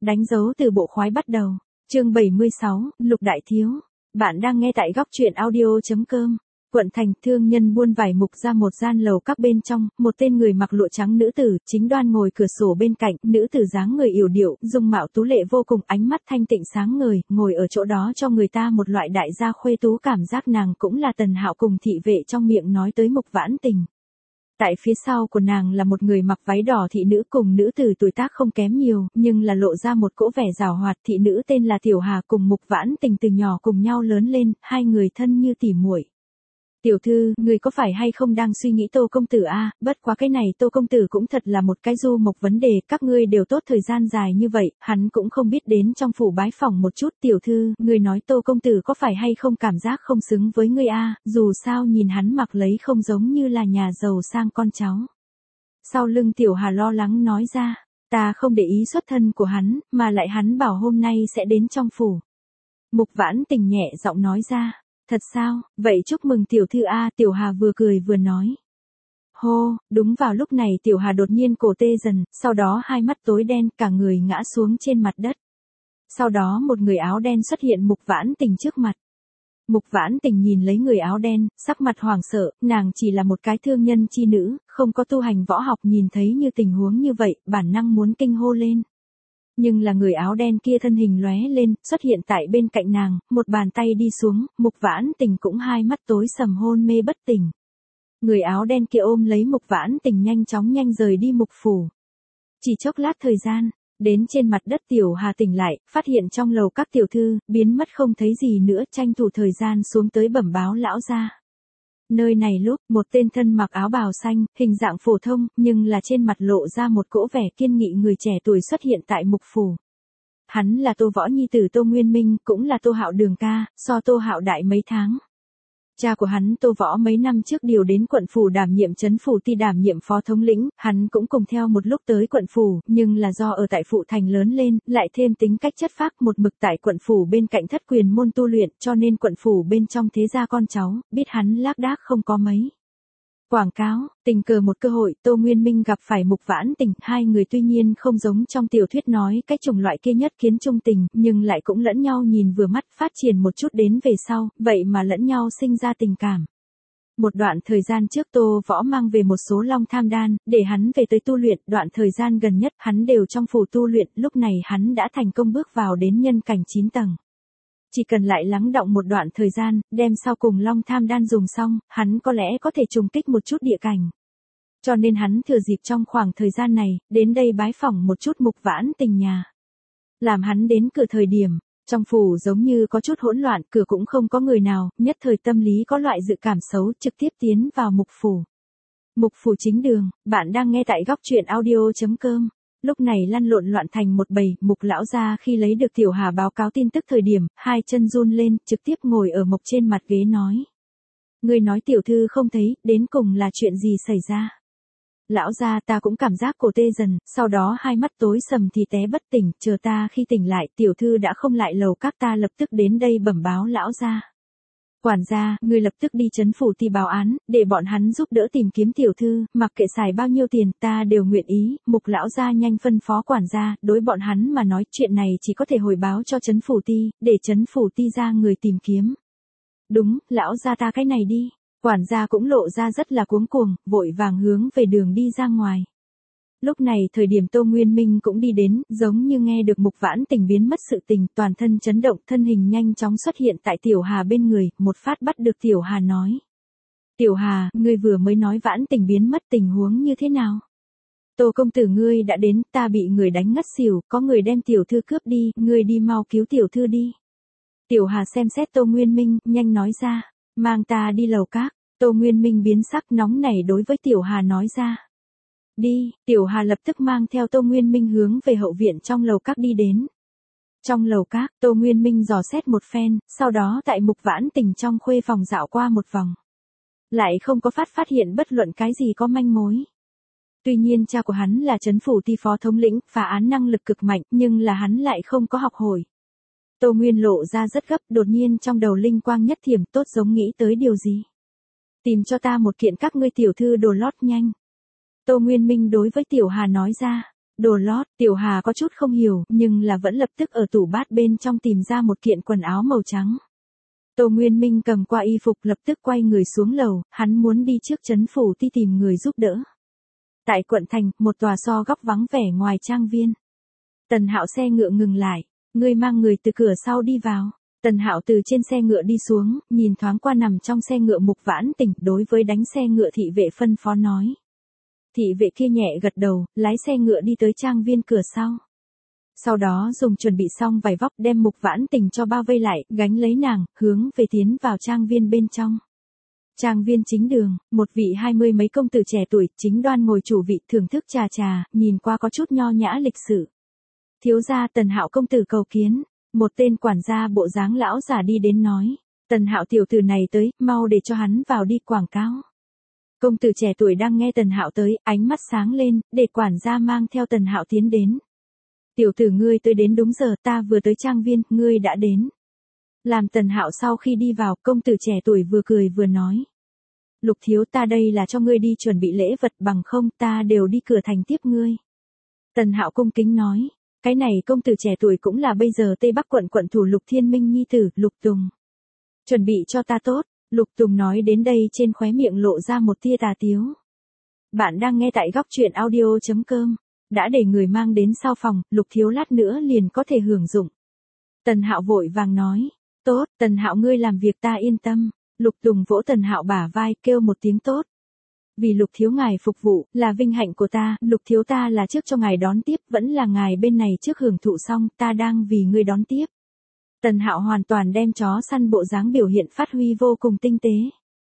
đánh dấu từ bộ khoái bắt đầu. Chương 76, Lục Đại Thiếu. Bạn đang nghe tại góc truyện audio.com. Quận Thành, thương nhân buôn vải mục ra một gian lầu các bên trong, một tên người mặc lụa trắng nữ tử, chính đoan ngồi cửa sổ bên cạnh, nữ tử dáng người yểu điệu, dung mạo tú lệ vô cùng, ánh mắt thanh tịnh sáng ngời, ngồi ở chỗ đó cho người ta một loại đại gia khuê tú cảm giác nàng cũng là Tần Hạo cùng thị vệ trong miệng nói tới Mục Vãn Tình. Tại phía sau của nàng là một người mặc váy đỏ thị nữ cùng nữ tử tuổi tác không kém nhiều, nhưng là lộ ra một cỗ vẻ giàu hoạt. Thị nữ tên là Tiểu Hà cùng Mục Vãn Tình từ nhỏ cùng nhau lớn lên, hai người thân như tỉ muội. Tiểu thư, người có phải hay không đang suy nghĩ Tô công tử a? Bất quá cái này Tô công tử cũng thật là một cái du mộc vấn đề, các ngươi đều tốt thời gian dài như vậy, hắn cũng không biết đến trong phủ bái phỏng một chút. Tiểu thư, người nói Tô công tử có phải hay không cảm giác không xứng với ngươi a? Dù sao nhìn hắn mặc lấy không giống như là nhà giàu sang con cháu. Sau lưng Tiểu Hà lo lắng nói ra, ta không để ý xuất thân của hắn, mà lại hắn bảo hôm nay sẽ đến trong phủ. Mục Vãn Tình nhẹ giọng nói ra. Thật sao, vậy chúc mừng tiểu thư a. Tiểu Hà vừa cười vừa nói. Hô, đúng vào lúc này Tiểu Hà đột nhiên cổ tê dần, sau đó hai mắt tối đen, cả người ngã xuống trên mặt đất. Sau đó một người áo đen xuất hiện Mục Vãn Tình trước mặt. Mục Vãn Tình nhìn lấy người áo đen, sắc mặt hoảng sợ, nàng chỉ là một cái thương nhân chi nữ, không có tu hành võ học, nhìn thấy như tình huống như vậy, bản năng muốn kinh hô lên. Nhưng là người áo đen kia thân hình lóe lên, xuất hiện tại bên cạnh nàng, một bàn tay đi xuống, Mục Vãn Tình cũng hai mắt tối sầm hôn mê bất tỉnh. Người áo đen kia ôm lấy Mục Vãn Tình nhanh rời đi mục phủ. Chỉ chốc lát thời gian, đến trên mặt đất Tiểu Hà tỉnh lại, phát hiện trong lầu các tiểu thư, biến mất không thấy gì nữa, tranh thủ thời gian xuống tới bẩm báo lão gia. Nơi này lúc, một tên thân mặc áo bào xanh, hình dạng phổ thông, nhưng là trên mặt lộ ra một cỗ vẻ kiên nghị người trẻ tuổi xuất hiện tại mục phủ. Hắn là Tô Võ nhi tử Tô Nguyên Minh, cũng là Tô Hạo đường ca, so Tô Hạo đại mấy tháng. Cha của hắn Tô Võ mấy năm trước điều đến quận phủ đảm nhiệm trấn phủ ty đảm nhiệm phó thống lĩnh, hắn cũng cùng theo một lúc tới quận phủ, nhưng là do ở tại phụ thành lớn lên, lại thêm tính cách chất phác một mực tại quận phủ bên cạnh thất quyền môn tu luyện, cho nên quận phủ bên trong thế gia con cháu, biết hắn lác đác không có mấy. Quảng cáo, tình cờ một cơ hội, Tô Nguyên Minh gặp phải Mục Vãn Tình, hai người tuy nhiên không giống trong tiểu thuyết nói cái chủng loại kia nhất kiến trung tình, nhưng lại cũng lẫn nhau nhìn vừa mắt, phát triển một chút đến về sau, vậy mà lẫn nhau sinh ra tình cảm. Một đoạn thời gian trước Tô Võ mang về một số long tham đan, để hắn về tới tu luyện, đoạn thời gian gần nhất hắn đều trong phủ tu luyện, lúc này hắn đã thành công bước vào đến nhân cảnh 9 tầng. Chỉ cần lại lắng đọng một đoạn thời gian, đem sau cùng long tham đan dùng xong, hắn có lẽ có thể trùng kích một chút địa cảnh. Cho nên hắn thừa dịp trong khoảng thời gian này, đến đây bái phỏng một chút Mục Vãn Tình nhà. Làm hắn đến cửa thời điểm, trong phủ giống như có chút hỗn loạn, cửa cũng không có người nào, nhất thời tâm lý có loại dự cảm xấu, trực tiếp tiến vào mục phủ. Mục phủ chính đường, bạn đang nghe tại góc truyện audio.com. Lúc này lăn lộn loạn thành một bầy, Mục lão gia khi lấy được Tiểu Hà báo cáo tin tức thời điểm, hai chân run lên, trực tiếp ngồi ở mộc trên mặt ghế nói. Người nói tiểu thư không thấy, đến cùng là chuyện gì xảy ra? Lão gia ta cũng cảm giác cổ tê dần, sau đó hai mắt tối sầm thì té bất tỉnh, chờ ta khi tỉnh lại, tiểu thư đã không lại lầu các, ta lập tức đến đây bẩm báo lão gia. Quản gia, người lập tức đi trấn phủ ty báo án, để bọn hắn giúp đỡ tìm kiếm tiểu thư, mặc kệ xài bao nhiêu tiền, ta đều nguyện ý. Mục lão gia nhanh phân phó quản gia, đối bọn hắn mà nói chuyện này chỉ có thể hồi báo cho trấn phủ ty, để trấn phủ ty ra người tìm kiếm. Đúng, lão gia ta cái này đi. Quản gia cũng lộ ra rất là cuống cuồng, vội vàng hướng về đường đi ra ngoài. Lúc này thời điểm Tô Nguyên Minh cũng đi đến, giống như nghe được Mục Vãn Tình biến mất sự tình, toàn thân chấn động, thân hình nhanh chóng xuất hiện tại Tiểu Hà bên người, một phát bắt được Tiểu Hà nói. Tiểu Hà, ngươi vừa mới nói Vãn Tình biến mất, tình huống như thế nào? Tô công tử ngươi đã đến, ta bị người đánh ngất xỉu, có người đem tiểu thư cướp đi, ngươi đi mau cứu tiểu thư đi. Tiểu Hà xem xét Tô Nguyên Minh, nhanh nói ra, mang ta đi lầu các. Tô Nguyên Minh biến sắc nóng nảy đối với Tiểu Hà nói ra. Đi, Tiểu Hà lập tức mang theo Tô Nguyên Minh hướng về hậu viện trong lầu các đi đến. Trong lầu các, Tô Nguyên Minh dò xét một phen, sau đó tại Mục Vãn Tình trong khuê phòng dạo qua một vòng. Lại không có phát hiện bất luận cái gì có manh mối. Tuy nhiên cha của hắn là trấn phủ ty phó thống lĩnh, phá án năng lực cực mạnh, nhưng là hắn lại không có học hồi. Tô Nguyên lộ ra rất gấp, đột nhiên trong đầu linh quang nhất thiểm, tốt giống nghĩ tới điều gì. Tìm cho ta một kiện các ngươi tiểu thư đồ lót nhanh. Tô Nguyên Minh đối với Tiểu Hà nói ra. Đồ lót, Tiểu Hà có chút không hiểu, nhưng là vẫn lập tức ở tủ bát bên trong tìm ra một kiện quần áo màu trắng. Tô Nguyên Minh cầm qua y phục lập tức quay người xuống lầu, hắn muốn đi trước trấn phủ ti tìm người giúp đỡ. Tại quận thành, một tòa so góc vắng vẻ ngoài trang viên. Tần Hạo xe ngựa ngừng lại, ngươi mang người từ cửa sau đi vào. Tần Hạo từ trên xe ngựa đi xuống, nhìn thoáng qua nằm trong xe ngựa Mục Vãn Tình, đối với đánh xe ngựa thị vệ phân phó nói. Thị vệ kia nhẹ gật đầu, lái xe ngựa đi tới trang viên cửa sau. Sau đó dùng chuẩn bị xong vải vóc đem Mục Vãn Tình cho bao vây lại, gánh lấy nàng, hướng về tiến vào trang viên bên trong. Trang viên chính đường, một vị 20 mấy công tử trẻ tuổi, chính đoan ngồi chủ vị thưởng thức trà trà, nhìn qua có chút nho nhã lịch sự. Thiếu gia Tần Hạo công tử cầu kiến, một tên quản gia bộ dáng lão già đi đến nói. Tần Hạo tiểu tử này tới, mau để cho hắn vào đi quảng cáo. Công tử trẻ tuổi đang nghe Tần Hạo tới, ánh mắt sáng lên, để quản gia mang theo Tần Hạo tiến đến. Tiểu tử ngươi tới đến đúng giờ, ta vừa tới trang viên, ngươi đã đến. Làm Tần Hạo sau khi đi vào, công tử trẻ tuổi vừa cười vừa nói. Lục thiếu, ta đây là cho ngươi đi chuẩn bị lễ vật, bằng không ta đều đi cửa thành tiếp ngươi. Tần Hạo cung kính nói. Cái này công tử trẻ tuổi cũng là bây giờ Tây Bắc quận quận thủ Lục Thiên Minh nhi tử, Lục Tùng. Chuẩn bị cho ta tốt, Lục Tùng nói đến đây trên khóe miệng lộ ra một tia tà tiếu. Bạn đang nghe tại góc truyện audio.com. Đã để người mang đến sau phòng, Lục thiếu lát nữa liền có thể hưởng dụng. Tần Hạo vội vàng nói. Tốt, Tần Hạo ngươi làm việc ta yên tâm. Lục Tùng vỗ Tần Hạo bả vai kêu một tiếng tốt. Vì Lục thiếu ngài phục vụ, là vinh hạnh của ta, Lục thiếu ta là trước cho ngài đón tiếp, vẫn là ngài bên này trước hưởng thụ xong, ta đang vì ngươi đón tiếp. Tần Hạo hoàn toàn đem chó săn bộ dáng biểu hiện phát huy vô cùng tinh tế.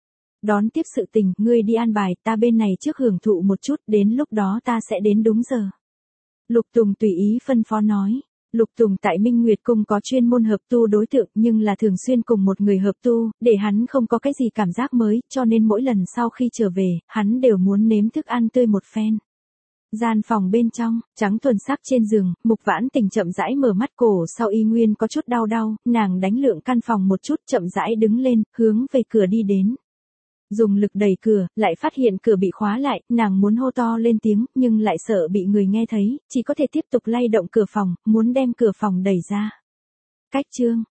Đón tiếp sự tình, ngươi đi an bài, ta bên này trước hưởng thụ một chút, đến lúc đó ta sẽ đến đúng giờ. Lục Tùng tùy ý phân phó nói. Lục Tùng tại Minh Nguyệt Cung có chuyên môn hợp tu đối tượng nhưng là thường xuyên cùng một người hợp tu, để hắn không có cái gì cảm giác mới, cho nên mỗi lần sau khi trở về, hắn đều muốn nếm thức ăn tươi một phen. Gian phòng bên trong, trắng thuần sắc trên giường, Mục Vãn Tình chậm rãi mở mắt, cổ sau y nguyên có chút đau, nàng đánh lượng căn phòng một chút, chậm rãi đứng lên, hướng về cửa đi đến. Dùng lực đẩy cửa, lại phát hiện cửa bị khóa lại, nàng muốn hô to lên tiếng, nhưng lại sợ bị người nghe thấy, chỉ có thể tiếp tục lay động cửa phòng, muốn đem cửa phòng đẩy ra. Cách chương